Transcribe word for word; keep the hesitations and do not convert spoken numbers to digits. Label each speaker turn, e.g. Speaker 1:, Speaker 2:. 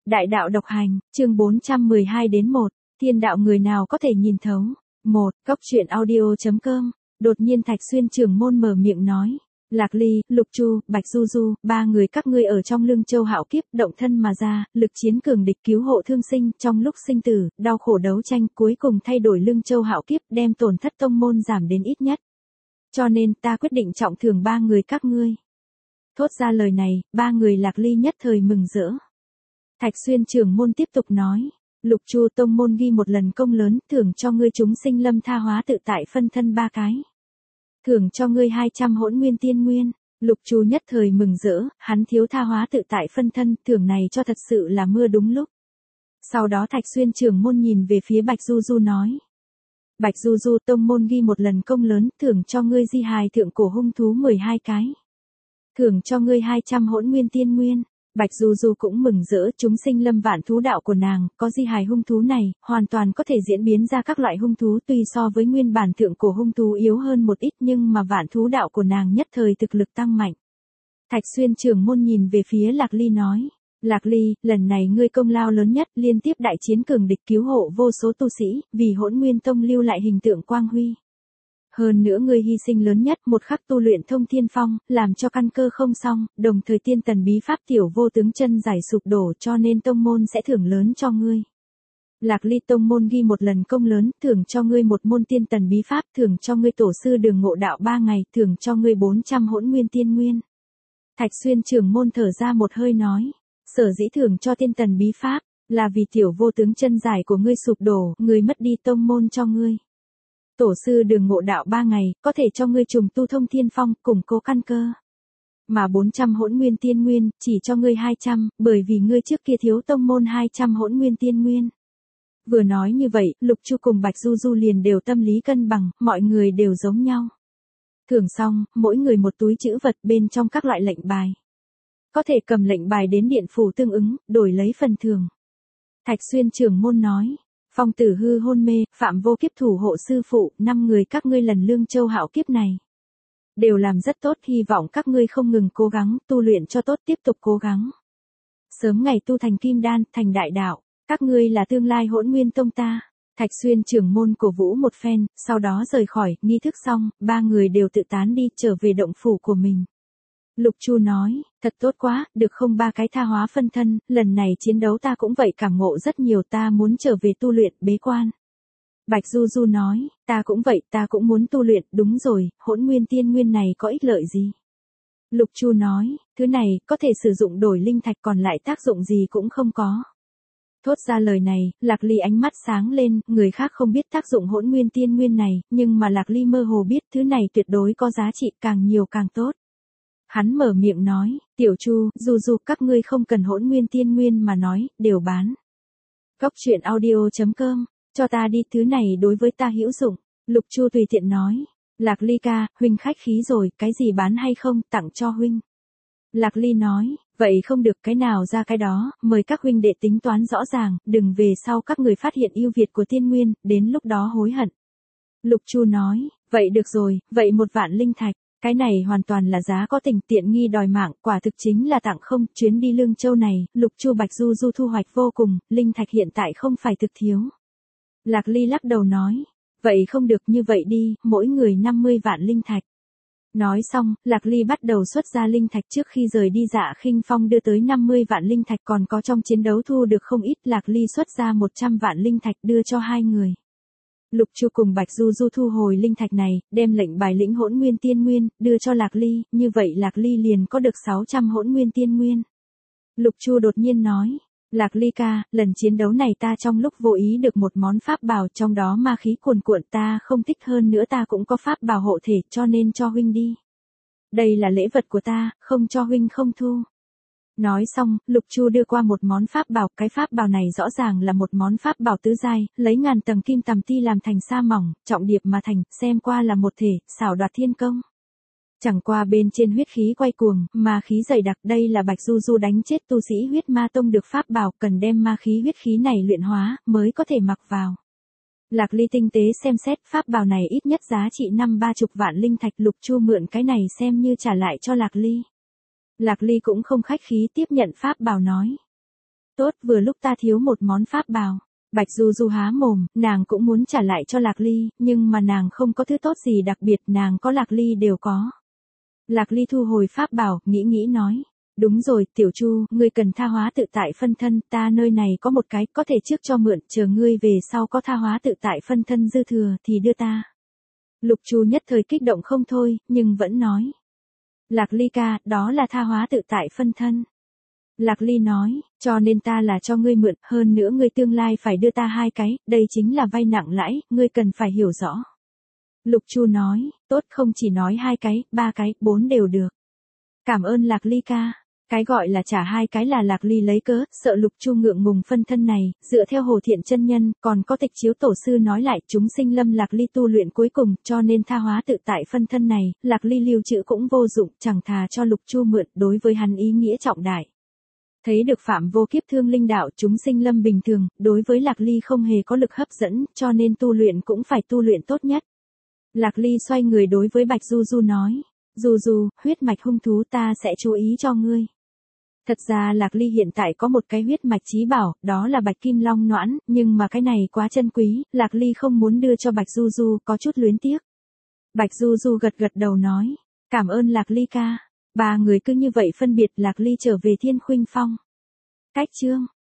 Speaker 1: Đại đạo độc hành, chương bốn trăm mười hai đến một, thiên đạo người nào có thể nhìn thấu. một. Cốc truyện audio.com. Đột nhiên Thạch Xuyên trưởng môn mở miệng nói. Lạc Ly, Lục Chu, Bạch Du Du, ba người các ngươi ở trong Lương Châu hạo kiếp, động thân mà ra, lực chiến cường địch cứu hộ thương sinh, trong lúc sinh tử, đau khổ đấu tranh, cuối cùng thay đổi Lương Châu hạo kiếp, đem tổn thất tông môn giảm đến ít nhất. Cho nên ta quyết định trọng thưởng ba người các ngươi. Thốt ra lời này, ba người Lạc Ly nhất thời mừng rỡ. Thạch Xuyên trưởng môn tiếp tục nói, Lục Chu tông môn ghi một lần công lớn, thưởng cho ngươi chúng sinh lâm tha hóa tự tại phân thân ba cái. Thưởng cho ngươi hai trăm hỗn nguyên tiên nguyên. Lục Chu nhất thời mừng rỡ, hắn thiếu tha hóa tự tại phân thân, thưởng này cho thật sự là mưa đúng lúc. Sau đó Thạch Xuyên trưởng môn nhìn về phía Bạch Du Du nói. Bạch Du Du tông môn ghi một lần công lớn, thưởng cho ngươi di hài thượng cổ hung thú mười hai cái. Thưởng cho ngươi hai trăm hỗn nguyên tiên nguyên. Bạch Du Du cũng mừng rỡ, chúng sinh lâm vạn thú đạo của nàng, có di hài hung thú này, hoàn toàn có thể diễn biến ra các loại hung thú, tuy so với nguyên bản thượng cổ hung thú yếu hơn một ít nhưng mà vạn thú đạo của nàng nhất thời thực lực tăng mạnh. Thạch Xuyên trưởng môn nhìn về phía Lạc Ly nói, Lạc Ly, lần này ngươi công lao lớn nhất, liên tiếp đại chiến cường địch cứu hộ vô số tu sĩ, vì Hỗn Nguyên Tông lưu lại hình tượng quang huy. Hơn nữa ngươi hy sinh lớn nhất, một khắc tu luyện thông thiên phong, làm cho căn cơ không xong, đồng thời tiên tần bí pháp tiểu vô tướng chân giải sụp đổ, cho nên tông môn sẽ thưởng lớn cho ngươi. Lạc Ly tông môn ghi một lần công lớn, thưởng cho ngươi một môn tiên tần bí pháp, thưởng cho ngươi tổ sư đường ngộ đạo ba ngày, thưởng cho ngươi bốn trăm hỗn nguyên tiên nguyên. Thạch Xuyên trưởng môn thở ra một hơi nói, sở dĩ thưởng cho tiên tần bí pháp, là vì tiểu vô tướng chân giải của ngươi sụp đổ, ngươi mất đi tông môn cho ngươi. Tổ sư đường ngộ đạo ba ngày, có thể cho ngươi trùng tu thông thiên phong, củng cố căn cơ. Mà bốn trăm hỗn nguyên tiên nguyên, chỉ cho ngươi hai trăm, bởi vì ngươi trước kia thiếu tông môn hai trăm hỗn nguyên tiên nguyên. Vừa nói như vậy, Lục Chu cùng Bạch Du Du liền đều tâm lý cân bằng, mọi người đều giống nhau. Thưởng xong, mỗi người một túi trữ vật bên trong các loại lệnh bài. Có thể cầm lệnh bài đến điện phủ tương ứng, đổi lấy phần thưởng. Thạch Xuyên trưởng môn nói. Phong Tử Hư hôn mê, Phạm Vô Kiếp thủ hộ sư phụ, năm người các ngươi lần Lương Châu hạo kiếp này. Đều làm rất tốt, hy vọng các ngươi không ngừng cố gắng, tu luyện cho tốt, tiếp tục cố gắng. Sớm ngày tu thành kim đan, thành đại đạo, các ngươi là tương lai Hỗn Nguyên Tông ta. Thạch Xuyên trưởng môn cổ vũ một phen, sau đó rời khỏi, nghi thức xong, ba người đều tự tán đi, trở về động phủ của mình. Lục Chu nói, thật tốt quá, được không ba cái tha hóa phân thân, lần này chiến đấu ta cũng vậy cảm ngộ rất nhiều, ta muốn trở về tu luyện, bế quan. Bạch Du Du nói, ta cũng vậy, ta cũng muốn tu luyện, đúng rồi, hỗn nguyên tiên nguyên này có ích lợi gì? Lục Chu nói, thứ này, có thể sử dụng đổi linh thạch còn lại tác dụng gì cũng không có. Thốt ra lời này, Lạc Ly ánh mắt sáng lên, người khác không biết tác dụng hỗn nguyên tiên nguyên này, nhưng mà Lạc Ly mơ hồ biết thứ này tuyệt đối có giá trị, càng nhiều càng tốt. Hắn mở miệng nói, Tiểu Chu, Du Du các ngươi không cần hỗn nguyên tiên nguyên mà nói, đều bán. Cốc truyện audio.com, cho ta đi, thứ này đối với ta hữu dụng. Lục Chu tùy tiện nói, Lạc Ly ca, huynh khách khí rồi, cái gì bán hay không, tặng cho huynh. Lạc Ly nói, vậy không được, cái nào ra cái đó, mời các huynh đệ tính toán rõ ràng, đừng về sau các người phát hiện ưu việt của tiên nguyên, đến lúc đó hối hận. Lục Chu nói, vậy được rồi, vậy một vạn linh thạch. Cái này hoàn toàn là giá có tình, tiện nghi đòi mạng, quả thực chính là tặng không, chuyến đi Lương Châu này, Lục Chu Bạch Du Du thu hoạch vô cùng, linh thạch hiện tại không phải thực thiếu. Lạc Ly lắc đầu nói, vậy không được, như vậy đi, mỗi người năm mươi vạn linh thạch. Nói xong, Lạc Ly bắt đầu xuất ra linh thạch, trước khi rời đi Dạ Khinh Phong đưa tới năm mươi vạn linh thạch, còn có trong chiến đấu thu được không ít, Lạc Ly xuất ra một trăm vạn linh thạch đưa cho hai người. Lục Chu cùng Bạch Du Du thu hồi linh thạch này, đem lệnh bài lĩnh hỗn nguyên tiên nguyên, đưa cho Lạc Ly, như vậy Lạc Ly liền có được sáu trăm hỗn nguyên tiên nguyên. Lục Chu đột nhiên nói, Lạc Ly ca, lần chiến đấu này ta trong lúc vô ý được một món pháp bảo, trong đó ma khí cuồn cuộn, ta không thích, hơn nữa ta cũng có pháp bảo hộ thể, cho nên cho huynh đi. Đây là lễ vật của ta, không cho huynh không thu. Nói xong, Lục Chu đưa qua một món pháp bảo, cái pháp bảo này rõ ràng là một món pháp bảo tứ giai, lấy ngàn tầng kim tằm ti làm thành sa mỏng, trọng điệp mà thành, xem qua là một thể, xảo đoạt thiên công. Chẳng qua bên trên huyết khí quay cuồng, ma khí dày đặc, đây là Bạch Du Du đánh chết tu sĩ huyết ma tông được pháp bảo, cần đem ma khí huyết khí này luyện hóa, mới có thể mặc vào. Lạc Ly tinh tế xem xét, pháp bảo này ít nhất giá trị năm ba chục vạn linh thạch, Lục Chu mượn cái này xem như trả lại cho Lạc Ly. Lạc Ly cũng không khách khí tiếp nhận pháp bảo nói. tốt, vừa lúc ta thiếu một món pháp bào. Bạch Du Du há mồm, nàng cũng muốn trả lại cho Lạc Ly, nhưng mà nàng không có thứ tốt gì đặc biệt, nàng có Lạc Ly đều có. Lạc Ly thu hồi pháp bảo, nghĩ nghĩ nói. Đúng rồi, Tiểu Chu, ngươi cần tha hóa tự tại phân thân, ta nơi này có một cái, có thể trước cho mượn, chờ ngươi về sau có tha hóa tự tại phân thân dư thừa thì đưa ta. Lục Chu nhất thời kích động không thôi, nhưng vẫn nói. Lạc Ly ca, đó là tha hóa tự tại phân thân. Lạc Ly nói, cho nên ta là cho ngươi mượn, hơn nữa ngươi tương lai phải đưa ta hai cái, đây chính là vay nặng lãi, ngươi cần phải hiểu rõ. Lục Chu nói, tốt, không chỉ nói hai cái, ba cái, bốn đều được. Cảm ơn Lạc Ly ca. Cái gọi là trả hai cái là Lạc Ly lấy cớ, sợ Lục Chu ngượng ngùng phân thân này, dựa theo Hồ Thiện chân nhân, còn có Tịch Chiếu tổ sư nói lại, chúng sinh lâm Lạc Ly tu luyện cuối cùng, cho nên tha hóa tự tại phân thân này, Lạc Ly lưu trữ cũng vô dụng, chẳng thà cho Lục Chu mượn, đối với hắn ý nghĩa trọng đại. Thấy được phạm vô kiếp thương linh đạo chúng sinh lâm bình thường, đối với Lạc Ly không hề có lực hấp dẫn, cho nên tu luyện cũng phải tu luyện tốt nhất. Lạc Ly xoay người đối với Bạch Du Du nói, Du Du, huyết mạch hung thú ta sẽ chú ý cho ngươi. Thật ra Lạc Ly hiện tại có một cái huyết mạch chí bảo, đó là Bạch Kim Long Noãn, nhưng mà cái này quá chân quý, Lạc Ly không muốn đưa cho Bạch Du Du, có chút luyến tiếc. Bạch Du Du gật gật đầu nói, cảm ơn Lạc Ly ca. Ba người cứ như vậy phân biệt, Lạc Ly trở về Thiên Khuynh Phong. Cách chương